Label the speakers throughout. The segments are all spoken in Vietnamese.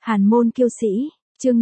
Speaker 1: Hàn môn kiêu sĩ, chương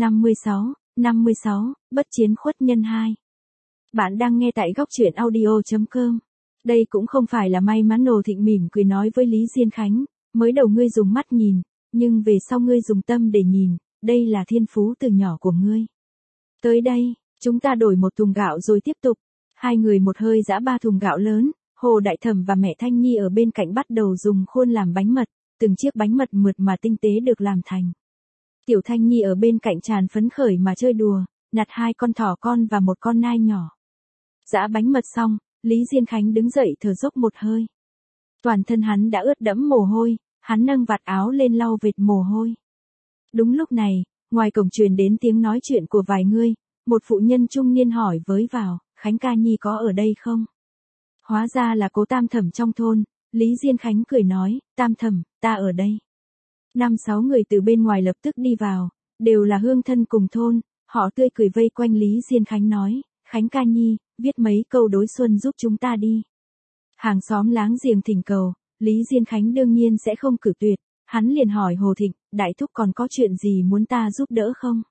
Speaker 1: 56, bất chiến khuất nhân 2. Bạn đang nghe tại góc truyện audio.com. Đây cũng không phải là may mắn. Hồ Thịnh mỉm cười nói với Lý Diên Khánh, mới đầu ngươi dùng mắt nhìn, nhưng về sau ngươi dùng tâm để nhìn, đây là thiên phú từ nhỏ của ngươi. Tới đây, chúng ta đổi một thùng gạo rồi tiếp tục. Hai người một hơi giã 3 thùng gạo lớn, Hồ Đại Thẩm và mẹ Thanh Nhi ở bên cạnh bắt đầu dùng khuôn làm bánh mật, từng chiếc bánh mật mượt mà tinh tế được làm thành. Tiểu Thanh Nhi ở bên cạnh tràn phấn khởi mà chơi đùa, nhặt 2 con thỏ con và 1 con nai nhỏ. Giã bánh mật xong, Lý Diên Khánh đứng dậy thở dốc một hơi. Toàn thân hắn đã ướt đẫm mồ hôi, hắn nâng vạt áo lên lau vệt mồ hôi. Đúng lúc này, ngoài cổng truyền đến tiếng nói chuyện của vài người, một phụ nhân trung niên hỏi với vào, Khánh ca nhi có ở đây không? Hóa ra là cố Tam Thẩm trong thôn. Lý Diên Khánh cười nói, Tam Thẩm, ta ở đây. 5-6 người từ bên ngoài lập tức đi vào, đều là hương thân cùng thôn, họ tươi cười vây quanh Lý Diên Khánh nói, Khánh ca nhi, viết mấy câu đối xuân giúp chúng ta đi. Hàng xóm láng giềng thỉnh cầu, Lý Diên Khánh đương nhiên sẽ không cử tuyệt, hắn liền hỏi Hồ Thịnh, đại thúc còn có chuyện gì muốn ta giúp đỡ không?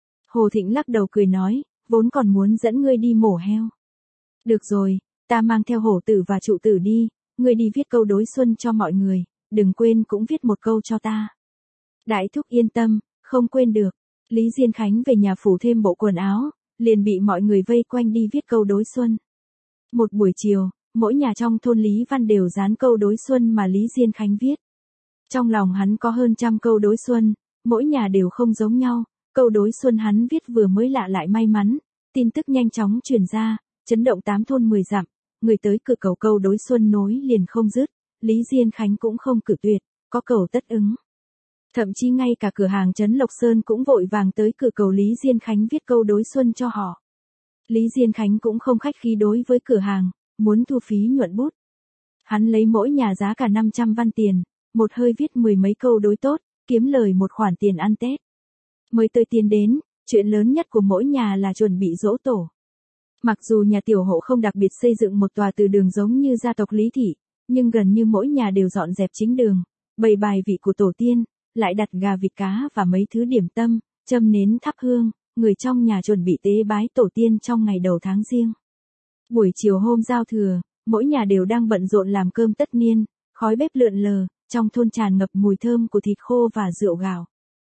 Speaker 1: Hồ Thịnh lắc đầu cười nói, vốn còn muốn dẫn ngươi đi mổ heo. Được rồi, ta mang theo hổ tử và trụ tử đi, ngươi đi viết câu đối xuân cho mọi người, đừng quên cũng viết một câu cho ta. Đại thúc yên tâm, không quên được. Lý Diên Khánh về nhà phủ thêm bộ quần áo, liền bị mọi người vây quanh đi viết câu đối xuân. Một buổi chiều, mỗi nhà trong thôn Lý Văn đều dán câu đối xuân mà Lý Diên Khánh viết. Trong lòng hắn có hơn 100 câu đối xuân, mỗi nhà đều không giống nhau, câu đối xuân hắn viết vừa mới lạ lại may mắn, tin tức nhanh chóng truyền ra, chấn động 8 thôn 10 dặm, người tới cửa cầu câu đối xuân nối liền không dứt, Lý Diên Khánh cũng không cử tuyệt, có cầu tất ứng. Thậm chí ngay cả cửa hàng trấn Lộc Sơn cũng vội vàng tới cửa cầu Lý Diên Khánh viết câu đối xuân cho họ. Lý Diên Khánh cũng không khách khí đối với cửa hàng, muốn thu phí nhuận bút. Hắn lấy mỗi nhà giá cả 500 văn tiền, một hơi viết 10 mấy câu đối tốt, kiếm lời một khoản tiền ăn Tết. Mới tới tiền đến, chuyện lớn nhất của mỗi nhà là chuẩn bị giỗ tổ. Mặc dù nhà tiểu hộ không đặc biệt xây dựng một tòa từ đường giống như gia tộc Lý Thị, nhưng gần như mỗi nhà đều dọn dẹp chính đường, bày bài vị của tổ tiên, lại đặt gà vịt cá và mấy thứ điểm tâm, châm nến thắp hương, người trong nhà chuẩn bị tế bái tổ tiên trong ngày đầu tháng Giêng. Buổi chiều hôm giao thừa, mỗi nhà đều đang bận rộn làm cơm tất niên, khói bếp lượn lờ, trong thôn tràn ngập mùi thơm của thịt khô và rượu gạo.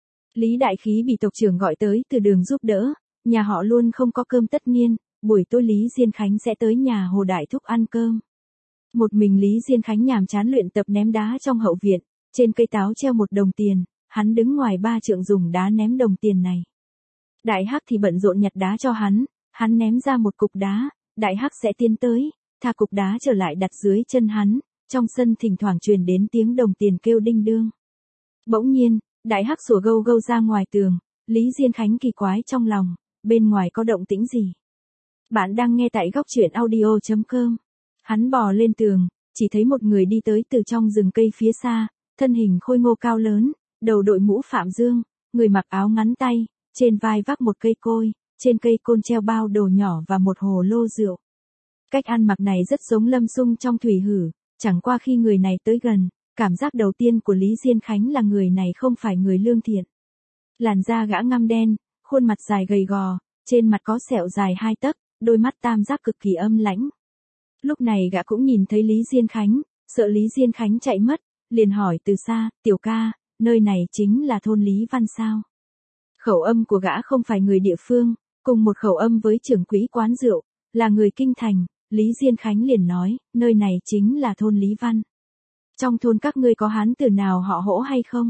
Speaker 1: Lý Đại Khí bị tộc trưởng gọi tới từ đường giúp đỡ, nhà họ luôn không có cơm tất niên, buổi tối Lý Diên Khánh sẽ tới nhà Hồ Đại Thúc ăn cơm. Một mình Lý Diên Khánh nhàm chán luyện tập ném đá trong hậu viện, trên cây táo treo 1 đồng tiền, hắn đứng ngoài 3 trượng dùng đá ném đồng tiền này. Đại Hắc thì bận rộn nhặt đá cho hắn ném ra một cục đá, Đại Hắc sẽ tiến tới, tha cục đá trở lại đặt dưới chân hắn, trong sân thỉnh thoảng truyền đến tiếng đồng tiền kêu đinh đương. Bỗng nhiên, Đại Hắc sủa gâu gâu ra ngoài tường, Lý Diên Khánh kỳ quái trong lòng, bên ngoài có động tĩnh gì? Bạn đang nghe tại góc truyện audio.com. Hắn bò lên tường, chỉ thấy một người đi tới từ trong rừng cây phía xa, thân hình khôi ngô cao lớn, đầu đội mũ phạm dương, người mặc áo ngắn tay, trên vai vác một cây côi, trên cây côn treo bao đồ nhỏ và một hồ lô rượu. Cách ăn mặc này rất giống Lâm Sung trong Thủy Hử, chẳng qua khi người này tới gần, cảm giác đầu tiên của Lý Diên Khánh là người này không phải người lương thiện. Làn da gã ngăm đen, khuôn mặt dài gầy gò, trên mặt có sẹo dài 2 tấc, đôi mắt tam giác cực kỳ âm lãnh. Lúc này gã cũng nhìn thấy Lý Diên Khánh, sợ Lý Diên Khánh chạy mất, liền hỏi từ xa, tiểu ca, nơi này chính là thôn Lý Văn sao? Khẩu âm của gã không phải người địa phương, cùng một khẩu âm với trưởng quỹ quán rượu, là người kinh thành, Lý Diên Khánh liền nói, nơi này chính là thôn Lý Văn. Trong thôn các ngươi có hán tử nào họ Hỗ hay không?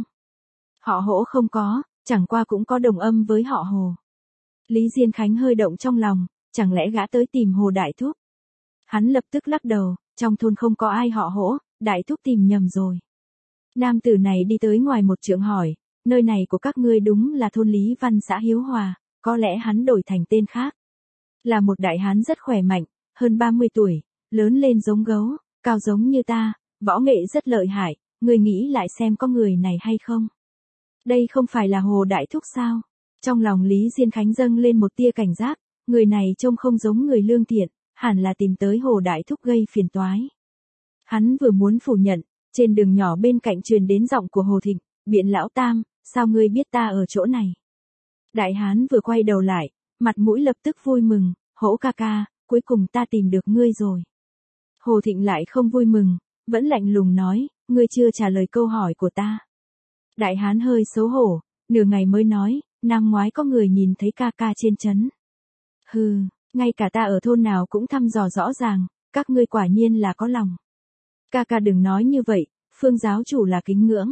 Speaker 1: Họ Hỗ không có, chẳng qua cũng có đồng âm với họ Hồ. Lý Diên Khánh hơi động trong lòng, chẳng lẽ gã tới tìm Hồ Đại Thúc? Hắn lập tức lắc đầu, trong thôn không có ai họ Hỗ, Đại Thúc tìm nhầm rồi. Nam tử này đi tới ngoài một trượng hỏi, nơi này của các ngươi đúng là thôn Lý Văn xã Hiếu Hòa, có lẽ hắn đổi thành tên khác. Là một đại hán rất khỏe mạnh, hơn 30 tuổi, lớn lên giống gấu, cao giống như ta, võ nghệ rất lợi hại, người nghĩ lại xem có người này hay không? Đây không phải là Hồ Đại Thúc sao? Trong lòng Lý Diên Khánh dâng lên một tia cảnh giác, người này trông không giống người lương thiện, hẳn là tìm tới Hồ Đại Thúc gây phiền toái. Hắn vừa muốn phủ nhận, trên đường nhỏ bên cạnh truyền đến giọng của Hồ Thịnh, Biện lão tam, sao ngươi biết ta ở chỗ này? Đại hán vừa quay đầu lại, mặt mũi lập tức vui mừng, hỗ ca ca, cuối cùng ta tìm được ngươi rồi. Hồ Thịnh lại không vui mừng, vẫn lạnh lùng nói, ngươi chưa trả lời câu hỏi của ta. Đại hán hơi xấu hổ, nửa ngày mới nói, năm ngoái có người nhìn thấy ca ca trên trấn. Hừ, ngay cả ta ở thôn nào cũng thăm dò rõ ràng, các ngươi quả nhiên là có lòng. Ca ca đừng nói như vậy, Phương giáo chủ là kính ngưỡng.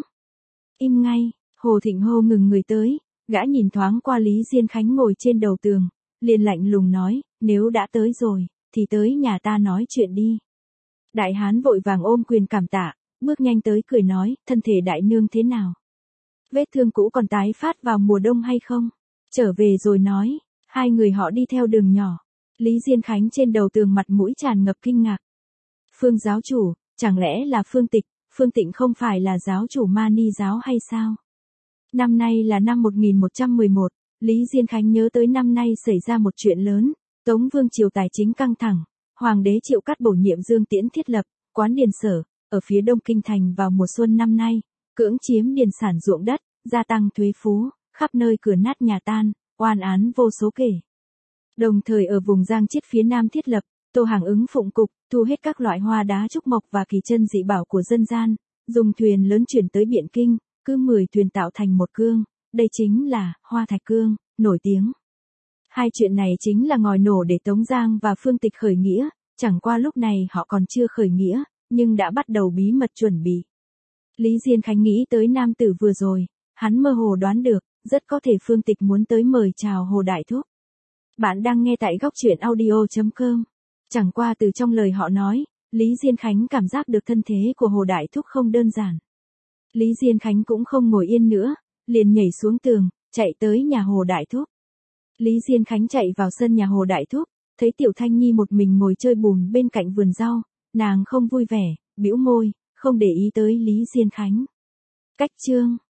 Speaker 1: Im ngay, Hồ Thịnh hô ngừng người tới, gã nhìn thoáng qua Lý Diên Khánh ngồi trên đầu tường, liền lạnh lùng nói, nếu đã tới rồi, thì tới nhà ta nói chuyện đi. Đại hán vội vàng ôm quyền cảm tạ, bước nhanh tới cười nói, thân thể đại nương thế nào? Vết thương cũ còn tái phát vào mùa đông hay không? Trở về rồi nói, hai người họ đi theo đường nhỏ. Lý Diên Khánh trên đầu tường mặt mũi tràn ngập kinh ngạc. Phương giáo chủ, chẳng lẽ là Phương Tịch, Phương Tịnh không phải là giáo chủ Mani giáo hay sao? Năm nay là năm 1111, Lý Diên Khánh nhớ tới năm nay xảy ra một chuyện lớn, Tống Vương triều tài chính căng thẳng, Hoàng đế Triệu Cát bổ nhiệm Dương Tiễn thiết lập quán điền sở ở phía đông kinh thành vào mùa xuân năm nay, cưỡng chiếm điền sản ruộng đất, gia tăng thuế phú, khắp nơi cửa nát nhà tan, oan án vô số kể. Đồng thời ở vùng Giang Chiết phía nam thiết lập Tô Hàng ứng phụng cục, thu hết các loại hoa đá trúc mộc và kỳ chân dị bảo của dân gian, dùng thuyền lớn chuyển tới Biện Kinh, cứ 10 thuyền tạo thành một cương, đây chính là Hoa Thạch Cương, nổi tiếng. Hai chuyện này chính là ngòi nổ để Tống Giang và Phương Tịch khởi nghĩa, chẳng qua lúc này họ còn chưa khởi nghĩa, nhưng đã bắt đầu bí mật chuẩn bị. Lý Diên Khánh nghĩ tới nam tử vừa rồi, hắn mơ hồ đoán được, rất có thể Phương Tịch muốn tới mời chào Hồ Đại Thúc. Bạn đang nghe tại góc truyện audio.com. Chẳng qua từ trong lời họ nói, Lý Diên Khánh cảm giác được thân thế của Hồ Đại Thúc không đơn giản. Lý Diên Khánh cũng không ngồi yên nữa, liền nhảy xuống tường, chạy tới nhà Hồ Đại Thúc. Lý Diên Khánh chạy vào sân nhà Hồ Đại Thúc, thấy Tiểu Thanh Nhi một mình ngồi chơi bùn bên cạnh vườn rau, nàng không vui vẻ, bĩu môi, không để ý tới Lý Diên Khánh. Cách chương